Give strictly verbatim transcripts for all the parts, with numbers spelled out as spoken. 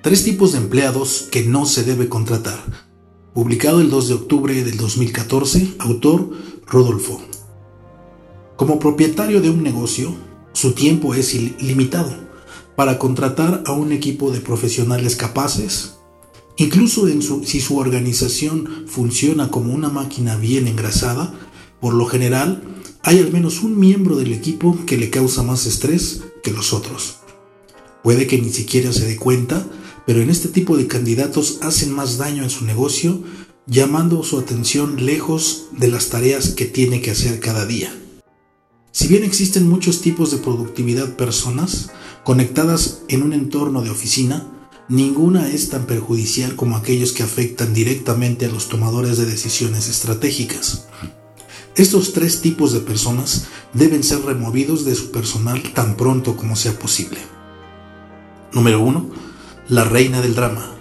Tres tipos de empleados que no se debe contratar. Publicado el dos de octubre del dos mil catorce, autor Rodolfo. Como propietario de un negocio, su tiempo es ilimitado para contratar a un equipo de profesionales capaces. Incluso en su, si su organización funciona como una máquina bien engrasada, por lo general hay al menos un miembro del equipo que le causa más estrés que los otros. Puede que ni siquiera se dé cuenta, pero en este tipo de candidatos hacen más daño en su negocio, llamando su atención lejos de las tareas que tiene que hacer cada día. Si bien existen muchos tipos de productividad personas conectadas en un entorno de oficina, ninguna es tan perjudicial como aquellos que afectan directamente a los tomadores de decisiones estratégicas. Estos tres tipos de personas deben ser removidos de su personal tan pronto como sea posible. Número uno. La reina del drama.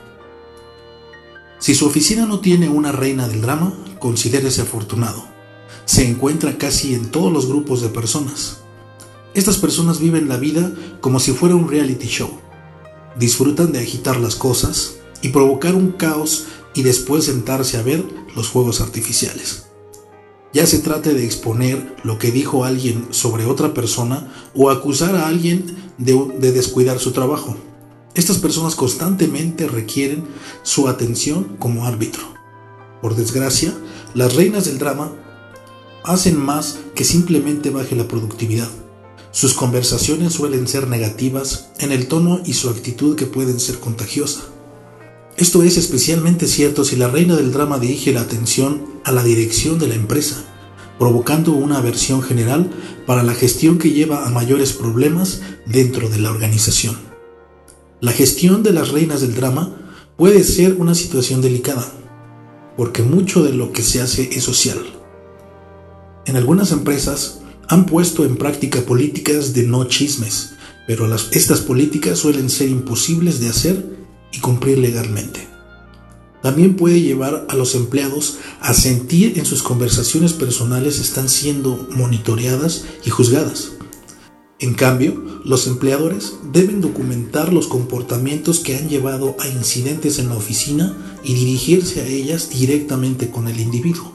Si su oficina no tiene una reina del drama, considérese afortunado. Se encuentra casi en todos los grupos de personas. Estas personas viven la vida como si fuera un reality show. Disfrutan de agitar las cosas y provocar un caos y después sentarse a ver los fuegos artificiales. Ya se trate de exponer lo que dijo alguien sobre otra persona o acusar a alguien de, de descuidar su trabajo. Estas personas constantemente requieren su atención como árbitro. Por desgracia, las reinas del drama hacen más que simplemente baje la productividad. Sus conversaciones suelen ser negativas en el tono y su actitud que pueden ser contagiosa. Esto es especialmente cierto si la reina del drama dirige la atención a la dirección de la empresa, provocando una aversión general para la gestión que lleva a mayores problemas dentro de la organización. La gestión de las reinas del drama puede ser una situación delicada, porque mucho de lo que se hace es social. En algunas empresas han puesto en práctica políticas de no chismes, pero las, estas políticas suelen ser imposibles de hacer y cumplir legalmente. También puede llevar a los empleados a sentir en sus conversaciones personales están siendo monitoreadas y juzgadas. En cambio, los empleadores deben documentar los comportamientos que han llevado a incidentes en la oficina y dirigirse a ellas directamente con el individuo.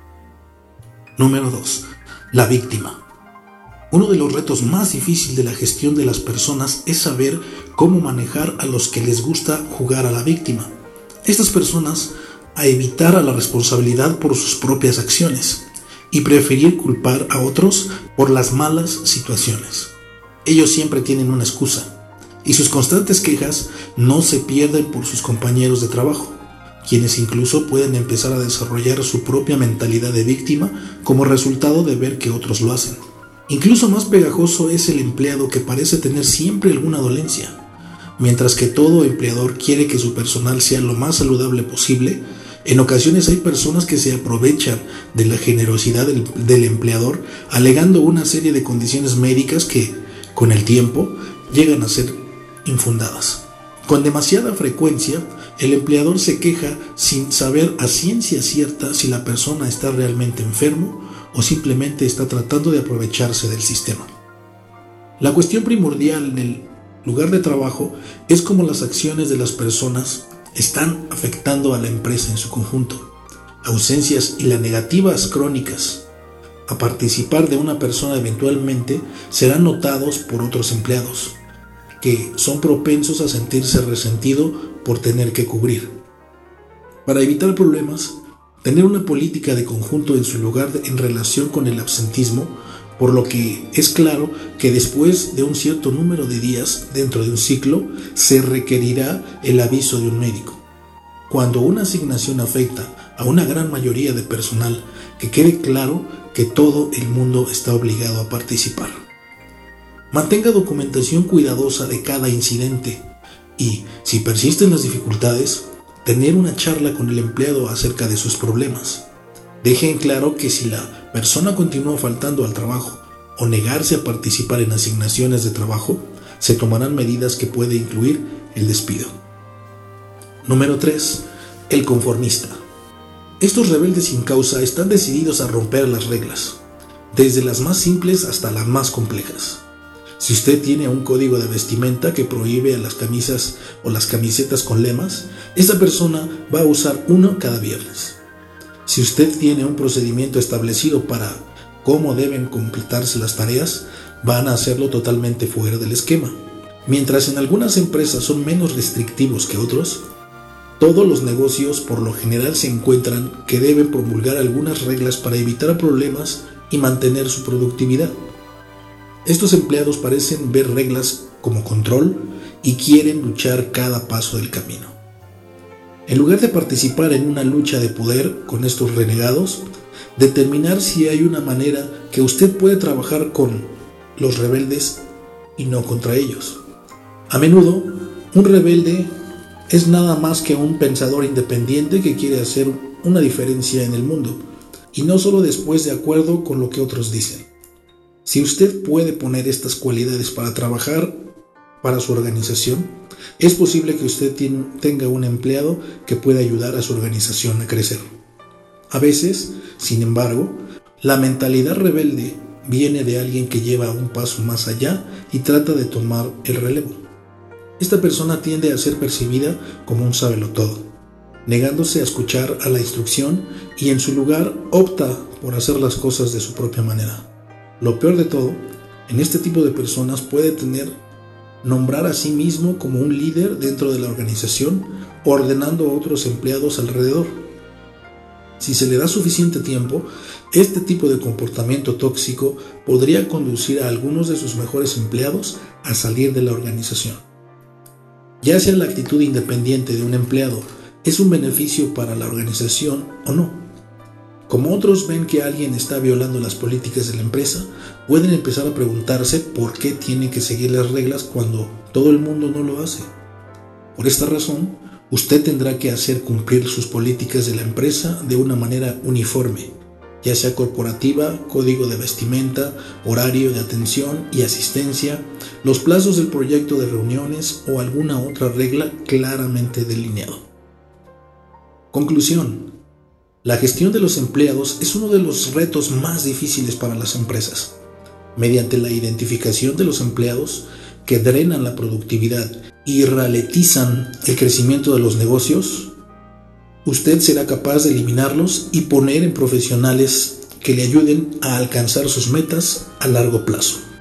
Número dos. La víctima. Uno de los retos más difíciles de la gestión de las personas es saber cómo manejar a los que les gusta jugar a la víctima. Estas personas a evitar a la responsabilidad por sus propias acciones y preferir culpar a otros por las malas situaciones. Ellos siempre tienen una excusa y sus constantes quejas no se pierden por sus compañeros de trabajo, quienes incluso pueden empezar a desarrollar su propia mentalidad de víctima como resultado de ver que otros lo hacen. Incluso más pegajoso es el empleado que parece tener siempre alguna dolencia. Mientras que todo empleador quiere que su personal sea lo más saludable posible, en ocasiones hay personas que se aprovechan de la generosidad del, del empleador, alegando una serie de condiciones médicas que, con el tiempo, llegan a ser infundadas. Con demasiada frecuencia, el empleador se queja sin saber a ciencia cierta si la persona está realmente enfermo o simplemente está tratando de aprovecharse del sistema. La cuestión primordial en el lugar de trabajo es cómo las acciones de las personas están afectando a la empresa en su conjunto. Ausencias y las negativas crónicas a participar de una persona eventualmente serán notados por otros empleados, que son propensos a sentirse resentido por tener que cubrir. Para evitar problemas, tener una política de conjunto en su lugar de, en relación con el absentismo, por lo que es claro que después de un cierto número de días dentro de un ciclo, se requerirá el aviso de un médico. Cuando una asignación afecta a una gran mayoría de personal, que quede claro que todo el mundo está obligado a participar. Mantenga documentación cuidadosa de cada incidente y, si persisten las dificultades, tener una charla con el empleado acerca de sus problemas. Deje en claro que si la persona continúa faltando al trabajo o negarse a participar en asignaciones de trabajo, se tomarán medidas que puede incluir el despido. Número tres. El conformista. Estos rebeldes sin causa están decididos a romper las reglas, desde las más simples hasta las más complejas. Si usted tiene un código de vestimenta que prohíbe a las camisas o las camisetas con lemas, esa persona va a usar uno cada viernes. Si usted tiene un procedimiento establecido para cómo deben completarse las tareas, van a hacerlo totalmente fuera del esquema. Mientras en algunas empresas son menos restrictivos que otros, todos los negocios por lo general se encuentran que deben promulgar algunas reglas para evitar problemas y mantener su productividad. Estos empleados parecen ver reglas como control y quieren luchar cada paso del camino. En lugar de participar en una lucha de poder con estos renegados, determinar si hay una manera que usted puede trabajar con los rebeldes y no contra ellos. A menudo, un rebelde es nada más que un pensador independiente que quiere hacer una diferencia en el mundo, y no solo después de acuerdo con lo que otros dicen. Si usted puede poner estas cualidades para trabajar para su organización, es posible que usted tenga un empleado que pueda ayudar a su organización a crecer. A veces, sin embargo, la mentalidad rebelde viene de alguien que lleva un paso más allá y trata de tomar el relevo. Esta persona tiende a ser percibida como un sabelotodo, negándose a escuchar a la instrucción y en su lugar opta por hacer las cosas de su propia manera. Lo peor de todo, en este tipo de personas puede tener nombrar a sí mismo como un líder dentro de la organización, ordenando a otros empleados alrededor. Si se le da suficiente tiempo, este tipo de comportamiento tóxico podría conducir a algunos de sus mejores empleados a salir de la organización. Ya sea la actitud independiente de un empleado es un beneficio para la organización o no. Como otros ven que alguien está violando las políticas de la empresa, pueden empezar a preguntarse por qué tienen que seguir las reglas cuando todo el mundo no lo hace. Por esta razón, usted tendrá que hacer cumplir sus políticas de la empresa de una manera uniforme, ya sea corporativa, código de vestimenta, horario de atención y asistencia, los plazos del proyecto de reuniones o alguna otra regla claramente delineado. Conclusión. La gestión de los empleados es uno de los retos más difíciles para las empresas. Mediante la identificación de los empleados que drenan la productividad y ralentizan el crecimiento de los negocios, usted será capaz de eliminarlos y poner en profesionales que le ayuden a alcanzar sus metas a largo plazo.